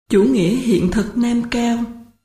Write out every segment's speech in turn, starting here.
Chủ nghĩa hiện thực Nam Cao.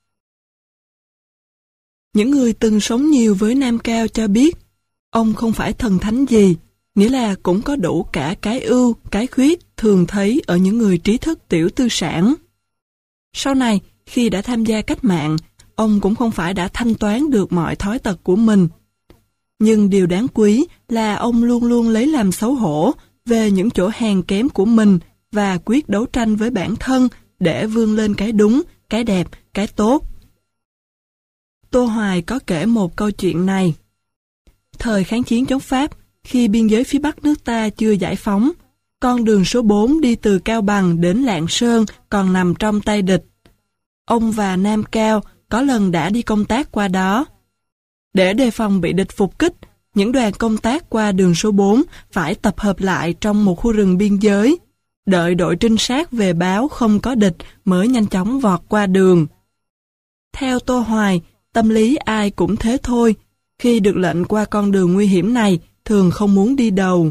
Những người từng sống nhiều với Nam Cao cho biết, ông không phải thần thánh gì, nghĩa là cũng có đủ cả cái ưu, cái khuyết thường thấy ở những người trí thức tiểu tư sản. Sau này, khi đã tham gia cách mạng, ông cũng không phải đã thanh toán được mọi thói tật của mình. Nhưng điều đáng quý là ông luôn luôn lấy làm xấu hổ về những chỗ hèn kém của mình và quyết đấu tranh với bản thân để vươn lên cái đúng, cái đẹp, cái tốt. Tô Hoài có kể một câu chuyện này. Thời kháng chiến chống Pháp, khi biên giới phía Bắc nước ta chưa giải phóng, con đường số 4 đi từ Cao Bằng đến Lạng Sơn còn nằm trong tay địch. Ông và Nam Cao có lần đã đi công tác qua đó. Để đề phòng bị địch phục kích, những đoàn công tác qua đường số 4 phải tập hợp lại trong một khu rừng biên giới, đợi đội trinh sát về báo không có địch mới nhanh chóng vọt qua đường. Theo Tô Hoài, tâm lý ai cũng thế thôi, khi được lệnh qua con đường nguy hiểm này, thường không muốn đi đầu.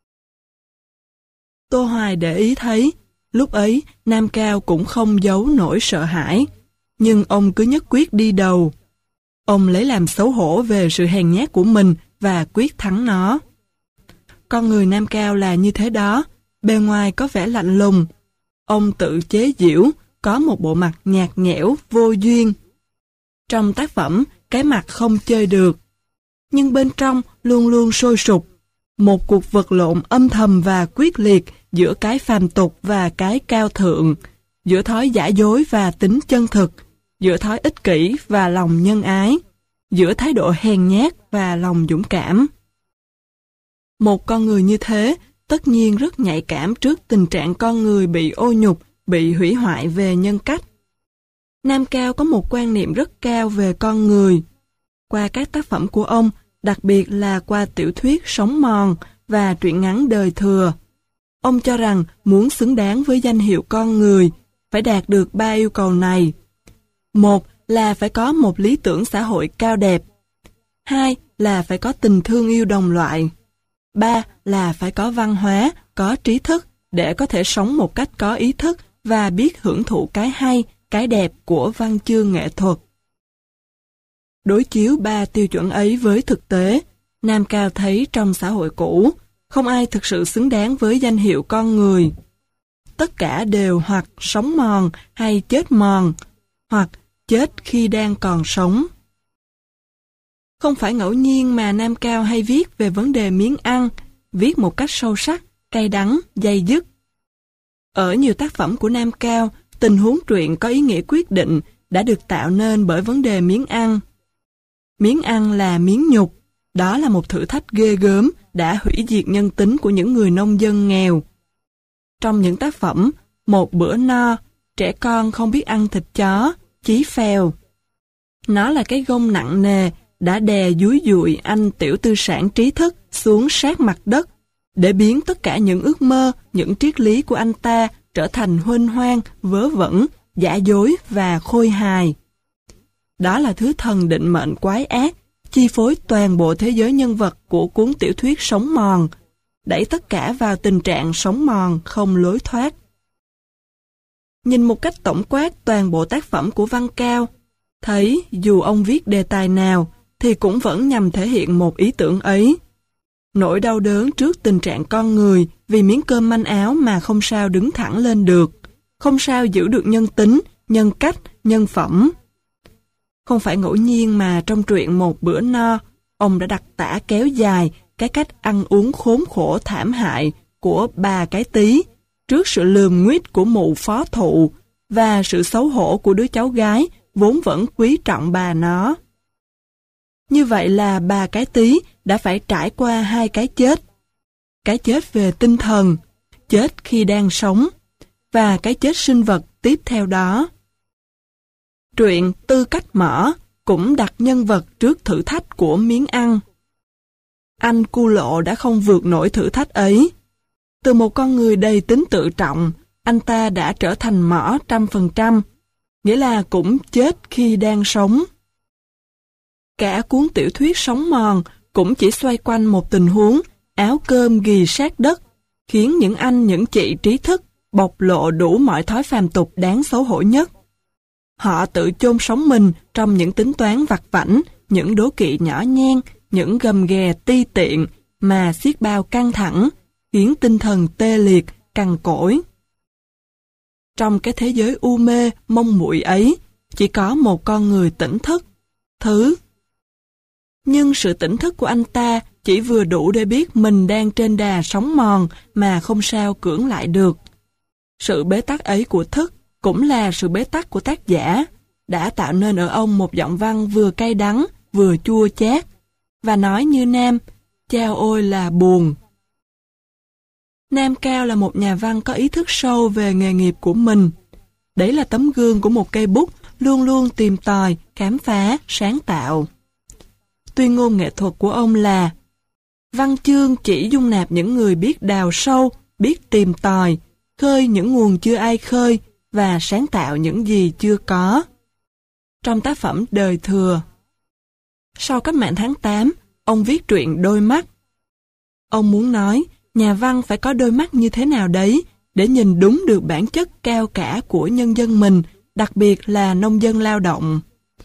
Tô Hoài để ý thấy, lúc ấy Nam Cao cũng không giấu nổi sợ hãi, nhưng ông cứ nhất quyết đi đầu. Ông lấy làm xấu hổ về sự hèn nhát của mình và quyết thắng nó. Con người Nam Cao là như thế đó, bề ngoài có vẻ lạnh lùng. Ông tự chế giễu, có một bộ mặt nhạt nhẽo, vô duyên. Trong tác phẩm, cái mặt không chơi được. Nhưng bên trong luôn luôn sôi sục. Một cuộc vật lộn âm thầm và quyết liệt giữa cái phàm tục và cái cao thượng, giữa thói giả dối và tính chân thực, giữa thói ích kỷ và lòng nhân ái, giữa thái độ hèn nhát và lòng dũng cảm. Một con người như thế tất nhiên rất nhạy cảm trước tình trạng con người bị ô nhục, bị hủy hoại về nhân cách. Nam Cao có một quan niệm rất cao về con người. Qua các tác phẩm của ông, đặc biệt là qua tiểu thuyết Sống Mòn và truyện ngắn Đời Thừa, ông cho rằng muốn xứng đáng với danh hiệu con người, phải đạt được 3 yêu cầu này. 1 là phải có một lý tưởng xã hội cao đẹp. 2 là phải có tình thương yêu đồng loại. 3 là phải có văn hóa, có trí thức để có thể sống một cách có ý thức và biết hưởng thụ cái hay, cái đẹp của văn chương nghệ thuật. Đối chiếu 3 tiêu chuẩn ấy với thực tế, Nam Cao thấy trong xã hội cũ, không ai thực sự xứng đáng với danh hiệu con người. Tất cả đều hoặc sống mòn hay chết mòn, hoặc chết khi đang còn sống. Không phải ngẫu nhiên mà Nam Cao hay viết về vấn đề miếng ăn, viết một cách sâu sắc, cay đắng, day dứt. Ở nhiều tác phẩm của Nam Cao, tình huống truyện có ý nghĩa quyết định đã được tạo nên bởi vấn đề miếng ăn. Miếng ăn là miếng nhục, đó là một thử thách ghê gớm đã hủy diệt nhân tính của những người nông dân nghèo. Trong những tác phẩm, Một bữa no, trẻ con không biết ăn thịt chó, chí phèo. Nó là cái gông nặng nề đã đè dúi dụi anh tiểu tư sản trí thức xuống sát mặt đất, để biến tất cả những ước mơ, những triết lý của anh ta trở thành huênh hoang, vớ vẩn, giả dối và khôi hài. Đó là thứ thần định mệnh quái ác, chi phối toàn bộ thế giới nhân vật của cuốn tiểu thuyết Sống Mòn, đẩy tất cả vào tình trạng sống mòn không lối thoát. Nhìn một cách tổng quát toàn bộ tác phẩm của Văn Cao, thấy dù ông viết đề tài nào thì cũng vẫn nhằm thể hiện một ý tưởng ấy. Nỗi đau đớn trước tình trạng con người vì miếng cơm manh áo mà không sao đứng thẳng lên được, không sao giữ được nhân tính, nhân cách, nhân phẩm. Không phải ngẫu nhiên mà trong truyện Một bữa no, ông đã đặc tả kéo dài cái cách ăn uống khốn khổ thảm hại của bà cái tí trước sự lườm nguýt của mụ phó thụ và sự xấu hổ của đứa cháu gái vốn vẫn quý trọng bà nó. Như vậy là bà cái tí đã phải trải qua 2 cái chết. Cái chết về tinh thần, chết khi đang sống, và cái chết sinh vật tiếp theo đó. Truyện Tư Cách Mở cũng đặt nhân vật trước thử thách của miếng ăn. Anh Cu Lộ đã không vượt nổi thử thách ấy. Từ một con người đầy tính tự trọng, anh ta đã trở thành mỏ 100%, nghĩa là cũng chết khi đang sống. Cả cuốn tiểu thuyết Sống Mòn cũng chỉ xoay quanh một tình huống áo cơm ghì sát đất, khiến những anh những chị trí thức bộc lộ đủ mọi thói phàm tục đáng xấu hổ nhất. Họ tự chôn sống mình trong những tính toán vặt vãnh, những đố kỵ nhỏ nhen, những gầm ghè ti tiện mà xiết bao căng thẳng, khiến tinh thần tê liệt, cằn cỗi. Trong cái thế giới u mê, mông muội ấy, chỉ có một con người tỉnh thức, Thứ. Nhưng sự tỉnh thức của anh ta chỉ vừa đủ để biết mình đang trên đà sóng mòn mà không sao cưỡng lại được. Sự bế tắc ấy của thức cũng là sự bế tắc của tác giả, đã tạo nên ở ông một giọng văn vừa cay đắng, vừa chua chát, và nói như Nam, chao ôi là buồn. Nam Cao là một nhà văn có ý thức sâu về nghề nghiệp của mình. Đấy là tấm gương của một cây bút luôn luôn tìm tòi, khám phá, sáng tạo. Tuyên ngôn nghệ thuật của ông là: văn chương chỉ dung nạp những người biết đào sâu, biết tìm tòi, khơi những nguồn chưa ai khơi và sáng tạo những gì chưa có. Trong tác phẩm Đời Thừa. Sau cách mạng tháng 8, ông viết truyện Đôi Mắt. Ông muốn nói, nhà văn phải có đôi mắt như thế nào đấy, để nhìn đúng được bản chất cao cả của nhân dân mình, đặc biệt là nông dân lao động.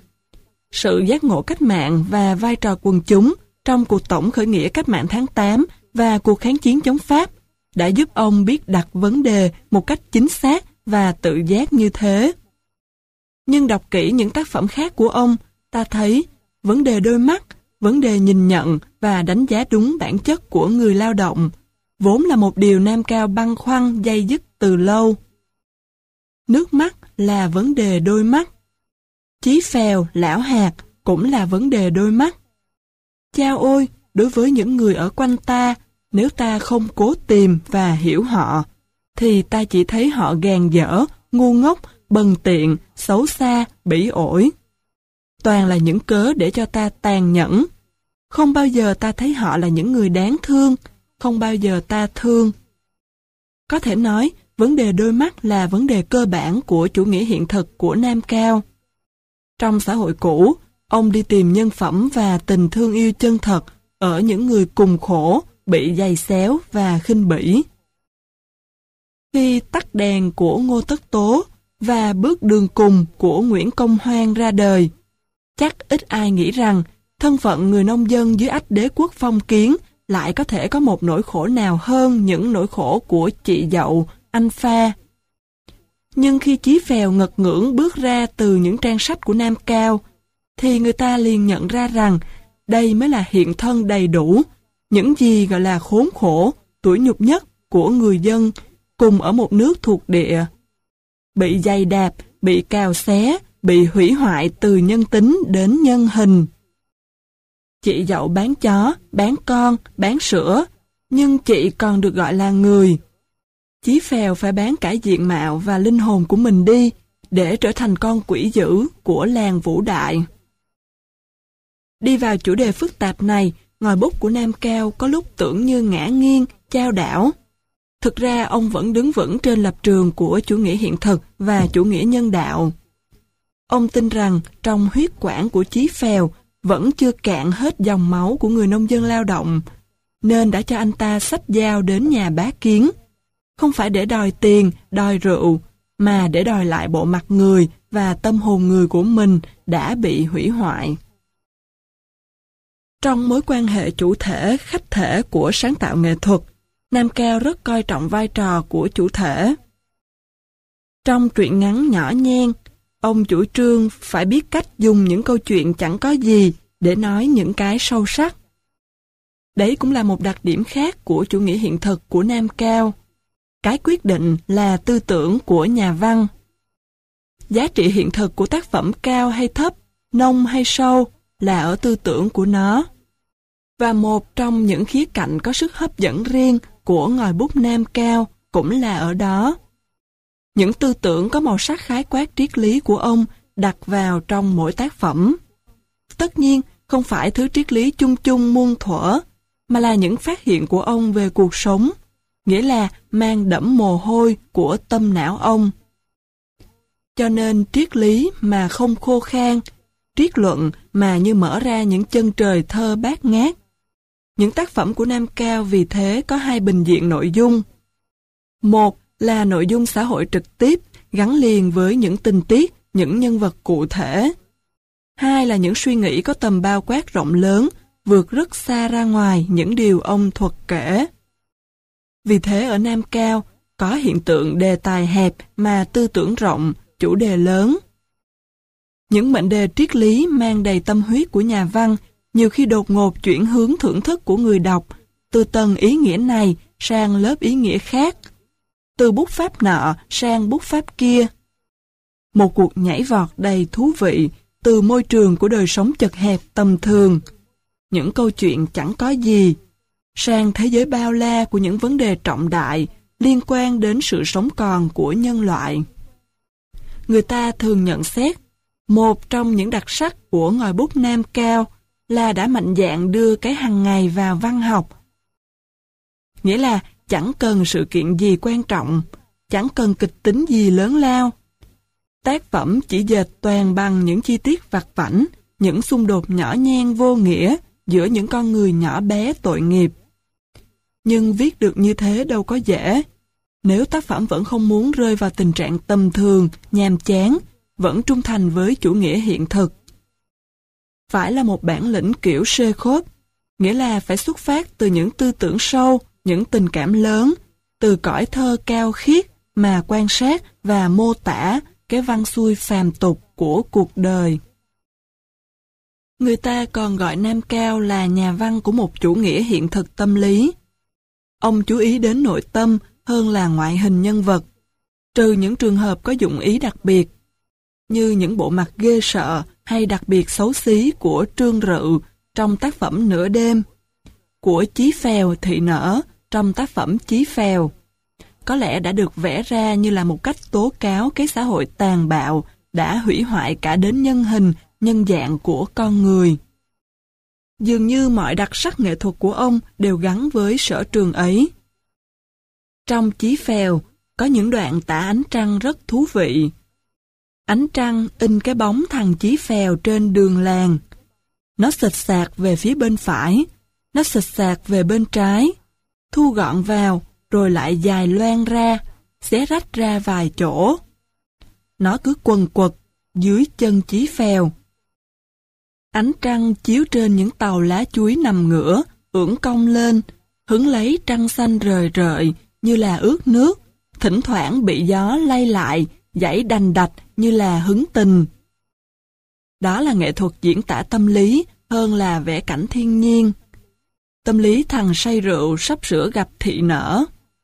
Sự giác ngộ cách mạng và vai trò quần chúng trong cuộc tổng khởi nghĩa cách mạng tháng 8 và cuộc kháng chiến chống Pháp đã giúp ông biết đặt vấn đề một cách chính xác và tự giác như thế. Nhưng đọc kỹ những tác phẩm khác của ông, ta thấy vấn đề đôi mắt, vấn đề nhìn nhận và đánh giá đúng bản chất của người lao động, vốn là một điều Nam Cao băn khoăn day dứt từ lâu. Nước mắt là vấn đề đôi mắt. Chí phèo, lão hạt cũng là vấn đề đôi mắt. Chao ôi, đối với những người ở quanh ta, nếu ta không cố tìm và hiểu họ, thì ta chỉ thấy họ gàn dở, ngu ngốc, bần tiện, xấu xa, bỉ ổi. Toàn là những cớ để cho ta tàn nhẫn. Không bao giờ ta thấy họ là những người đáng thương, không bao giờ ta thương. Có thể nói, vấn đề đôi mắt là vấn đề cơ bản của chủ nghĩa hiện thực của Nam Cao. Trong xã hội cũ, ông đi tìm nhân phẩm và tình thương yêu chân thật ở những người cùng khổ, bị giày xéo và khinh bỉ. Khi Tắt đèn của Ngô Tất Tố và Bước đường cùng của Nguyễn Công Hoan ra đời, chắc ít ai nghĩ rằng thân phận người nông dân dưới ách đế quốc phong kiến lại có thể có một nỗi khổ nào hơn những nỗi khổ của chị dậu, anh Pha. Nhưng khi Chí Phèo ngật ngưỡng bước ra từ những trang sách của Nam Cao, thì người ta liền nhận ra rằng đây mới là hiện thân đầy đủ, những gì gọi là khốn khổ, tủi nhục nhất của người dân cùng ở một nước thuộc địa. Bị giày đạp, bị cào xé, bị hủy hoại từ nhân tính đến nhân hình. Chị dậu bán chó, bán con, bán sữa, nhưng chị còn được gọi là người. Chí Phèo phải bán cả diện mạo và linh hồn của mình đi, để trở thành con quỷ dữ của làng Vũ Đại. Đi vào chủ đề phức tạp này, ngòi bút của Nam Cao có lúc tưởng như ngã nghiêng, chao đảo. Thực ra ông vẫn đứng vững trên lập trường của chủ nghĩa hiện thực và chủ nghĩa nhân đạo. Ông tin rằng trong huyết quản của Chí Phèo vẫn chưa cạn hết dòng máu của người nông dân lao động, nên đã cho anh ta xách dao đến nhà Bá Kiến, không phải để đòi tiền, đòi rượu, mà để đòi lại bộ mặt người và tâm hồn người của mình đã bị hủy hoại. Trong mối quan hệ chủ thể, khách thể của sáng tạo nghệ thuật, Nam Cao rất coi trọng vai trò của chủ thể. Trong truyện ngắn nhỏ nhen, ông chủ trương phải biết cách dùng những câu chuyện chẳng có gì để nói những cái sâu sắc. Đấy cũng là một đặc điểm khác của chủ nghĩa hiện thực của Nam Cao. Cái quyết định là tư tưởng của nhà văn. Giá trị hiện thực của tác phẩm cao hay thấp, nông hay sâu là ở tư tưởng của nó. Và một trong những khía cạnh có sức hấp dẫn riêng của ngòi bút Nam Cao cũng là ở đó. Những tư tưởng có màu sắc khái quát triết lý của ông đặt vào trong mỗi tác phẩm. Tất nhiên, không phải thứ triết lý chung chung muôn thuở, mà là những phát hiện của ông về cuộc sống, nghĩa là mang đẫm mồ hôi của tâm não ông. Cho nên triết lý mà không khô khan, triết luận mà như mở ra những chân trời thơ bát ngát. Những tác phẩm của Nam Cao vì thế có hai bình diện nội dung. Một là nội dung xã hội trực tiếp gắn liền với những tình tiết, những nhân vật cụ thể. 2 là những suy nghĩ có tầm bao quát rộng lớn, vượt rất xa ra ngoài những điều ông thuật kể. Vì thế ở Nam Cao có hiện tượng đề tài hẹp mà tư tưởng rộng, chủ đề lớn. Những mệnh đề triết lý mang đầy tâm huyết của nhà văn nhiều khi đột ngột chuyển hướng thưởng thức của người đọc từ tầng ý nghĩa này sang lớp ý nghĩa khác, từ bút pháp nọ sang bút pháp kia. Một cuộc nhảy vọt đầy thú vị từ môi trường của đời sống chật hẹp tầm thường, những câu chuyện chẳng có gì, sang thế giới bao la của những vấn đề trọng đại liên quan đến sự sống còn của nhân loại. Người ta thường nhận xét, một trong những đặc sắc của ngòi bút Nam Cao là đã mạnh dạn đưa cái hằng ngày vào văn học. Nghĩa là chẳng cần sự kiện gì quan trọng, chẳng cần kịch tính gì lớn lao. Tác phẩm chỉ dệt toàn bằng những chi tiết vặt vãnh, những xung đột nhỏ nhen vô nghĩa giữa những con người nhỏ bé tội nghiệp. Nhưng viết được như thế đâu có dễ. Nếu tác phẩm vẫn không muốn rơi vào tình trạng tầm thường, nhàm chán, vẫn trung thành với chủ nghĩa hiện thực. Phải là một bản lĩnh kiểu Chekhov, nghĩa là phải xuất phát từ những tư tưởng sâu, những tình cảm lớn, từ cõi thơ cao khiết mà quan sát và mô tả cái văn xuôi phàm tục của cuộc đời. Người ta còn gọi Nam Cao là nhà văn của một chủ nghĩa hiện thực tâm lý. Ông chú ý đến nội tâm hơn là ngoại hình nhân vật, trừ những trường hợp có dụng ý đặc biệt, như những bộ mặt ghê sợ hay đặc biệt xấu xí của Trương Rự trong tác phẩm Nửa đêm, của Chí Phèo Thị Nở trong tác phẩm Chí Phèo, có lẽ đã được vẽ ra như là một cách tố cáo cái xã hội tàn bạo đã hủy hoại cả đến nhân hình, nhân dạng của con người. Dường như mọi đặc sắc nghệ thuật của ông đều gắn với sở trường ấy. Trong Chí Phèo có những đoạn tả ánh trăng rất thú vị. Ánh trăng in cái bóng thằng Chí Phèo trên đường làng. Nó xịch xạc về phía bên phải, nó xịch xạc về bên trái, thu gọn vào, rồi lại dài loang ra, xé rách ra vài chỗ. Nó cứ quần quật dưới chân Chí Phèo. Ánh trăng chiếu trên những tàu lá chuối nằm ngửa, ưỡn cong lên, hứng lấy trăng xanh rời rợi như là ướt nước, thỉnh thoảng bị gió lay lại, dãy đành đạch như là hứng tình. Đó là nghệ thuật diễn tả tâm lý hơn là vẽ cảnh thiên nhiên. Tâm lý thằng say rượu sắp sửa gặp thị nở.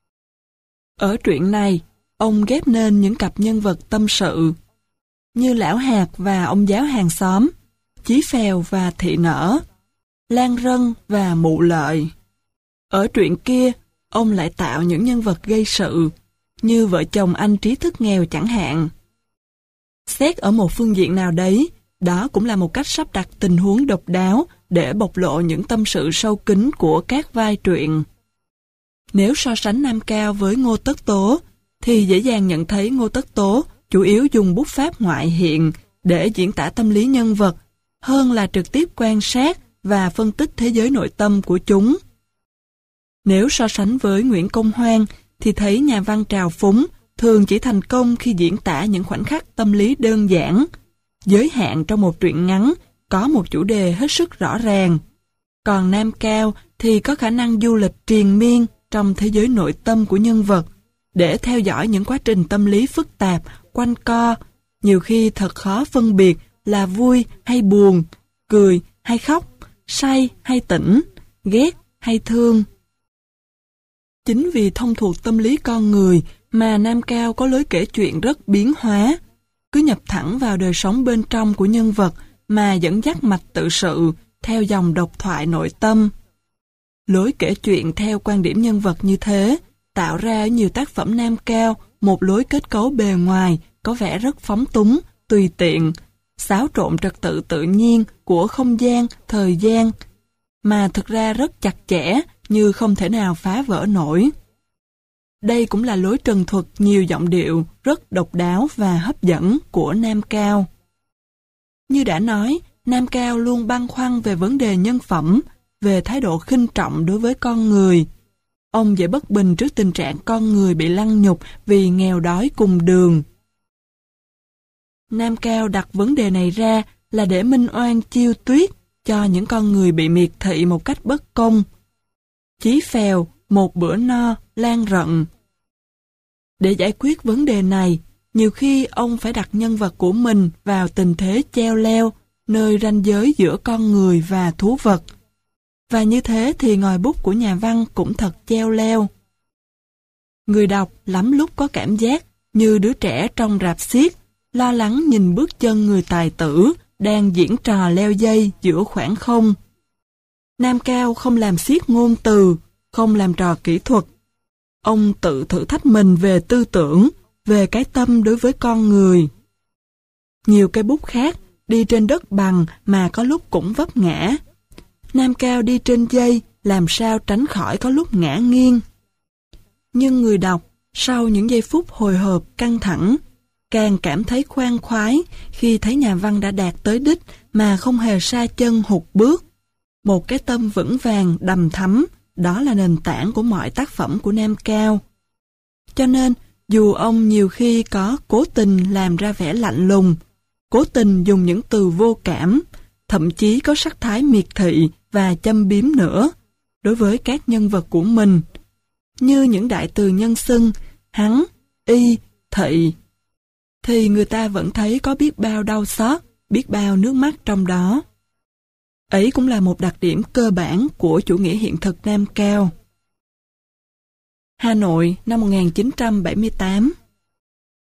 Ở truyện này, ông ghép nên những cặp nhân vật tâm sự, như Lão Hạt và ông giáo hàng xóm, Chí Phèo và thị nở, Lan Rân và Mụ Lợi. Ở truyện kia, ông lại tạo những nhân vật gây sự, như vợ chồng anh trí thức nghèo chẳng hạn. Xét ở một phương diện nào đấy, đó cũng là một cách sắp đặt tình huống độc đáo để bộc lộ những tâm sự sâu kín của các vai truyện. Nếu so sánh Nam Cao với Ngô Tất Tố, thì dễ dàng nhận thấy Ngô Tất Tố chủ yếu dùng bút pháp ngoại hiện để diễn tả tâm lý nhân vật, hơn là trực tiếp quan sát và phân tích thế giới nội tâm của chúng. Nếu so sánh với Nguyễn Công Hoan, thì thấy nhà văn trào phúng thường chỉ thành công khi diễn tả những khoảnh khắc tâm lý đơn giản, giới hạn trong một truyện ngắn, có một chủ đề hết sức rõ ràng. Còn Nam Cao thì có khả năng du lịch triền miên trong thế giới nội tâm của nhân vật, để theo dõi những quá trình tâm lý phức tạp, quanh co, nhiều khi thật khó phân biệt là vui hay buồn, cười hay khóc, say hay tỉnh, ghét hay thương. Chính vì thông thuộc tâm lý con người mà Nam Cao có lối kể chuyện rất biến hóa, cứ nhập thẳng vào đời sống bên trong của nhân vật mà dẫn dắt mạch tự sự theo dòng độc thoại nội tâm. Lối kể chuyện theo quan điểm nhân vật như thế tạo ra ở nhiều tác phẩm Nam Cao một lối kết cấu bề ngoài có vẻ rất phóng túng, tùy tiện, xáo trộn trật tự tự nhiên của không gian, thời gian, mà thực ra rất chặt chẽ như không thể nào phá vỡ nổi. Đây cũng là lối trần thuật nhiều giọng điệu rất độc đáo và hấp dẫn của Nam Cao. Như đã nói, Nam Cao luôn băn khoăn về vấn đề nhân phẩm, về thái độ khinh trọng đối với con người. ông dễ bất bình trước tình trạng con người bị lăng nhục vì nghèo đói cùng đường. Nam Cao đặt vấn đề này ra là để minh oan chiêu tuyết cho những con người bị miệt thị một cách bất công. Chí phèo, một bữa no, lan rận. Để giải quyết vấn đề này, nhiều khi ông phải đặt nhân vật của mình vào tình thế cheo leo, nơi ranh giới giữa con người và thú vật. Và như thế thì ngòi bút của nhà văn cũng thật cheo leo. Người đọc lắm lúc có cảm giác như đứa trẻ trong rạp xiếc, lo lắng nhìn bước chân người tài tử đang diễn trò leo dây giữa khoảng không. Nam Cao không làm xiếc ngôn từ, không làm trò kỹ thuật. Ông tự thử thách mình về tư tưởng, về cái tâm đối với con người. Nhiều cây bút khác đi trên đất bằng mà có lúc cũng vấp ngã. Nam Cao đi trên dây làm sao tránh khỏi có lúc ngã nghiêng. Nhưng người đọc, sau những giây phút hồi hộp căng thẳng, càng cảm thấy khoan khoái khi thấy nhà văn đã đạt tới đích mà không hề sa chân hụt bước. Một cái tâm vững vàng, đầm thắm, đó là nền tảng của mọi tác phẩm của Nam Cao. Cho nên, dù ông nhiều khi có cố tình làm ra vẻ lạnh lùng, cố tình dùng những từ vô cảm, thậm chí có sắc thái miệt thị và châm biếm nữa, đối với các nhân vật của mình, như những đại từ nhân xưng, hắn, y, thị, thì người ta vẫn thấy có biết bao đau xót, biết bao nước mắt trong đó. Ấy cũng là một đặc điểm cơ bản của chủ nghĩa hiện thực Nam Cao. Hà Nội năm 1978.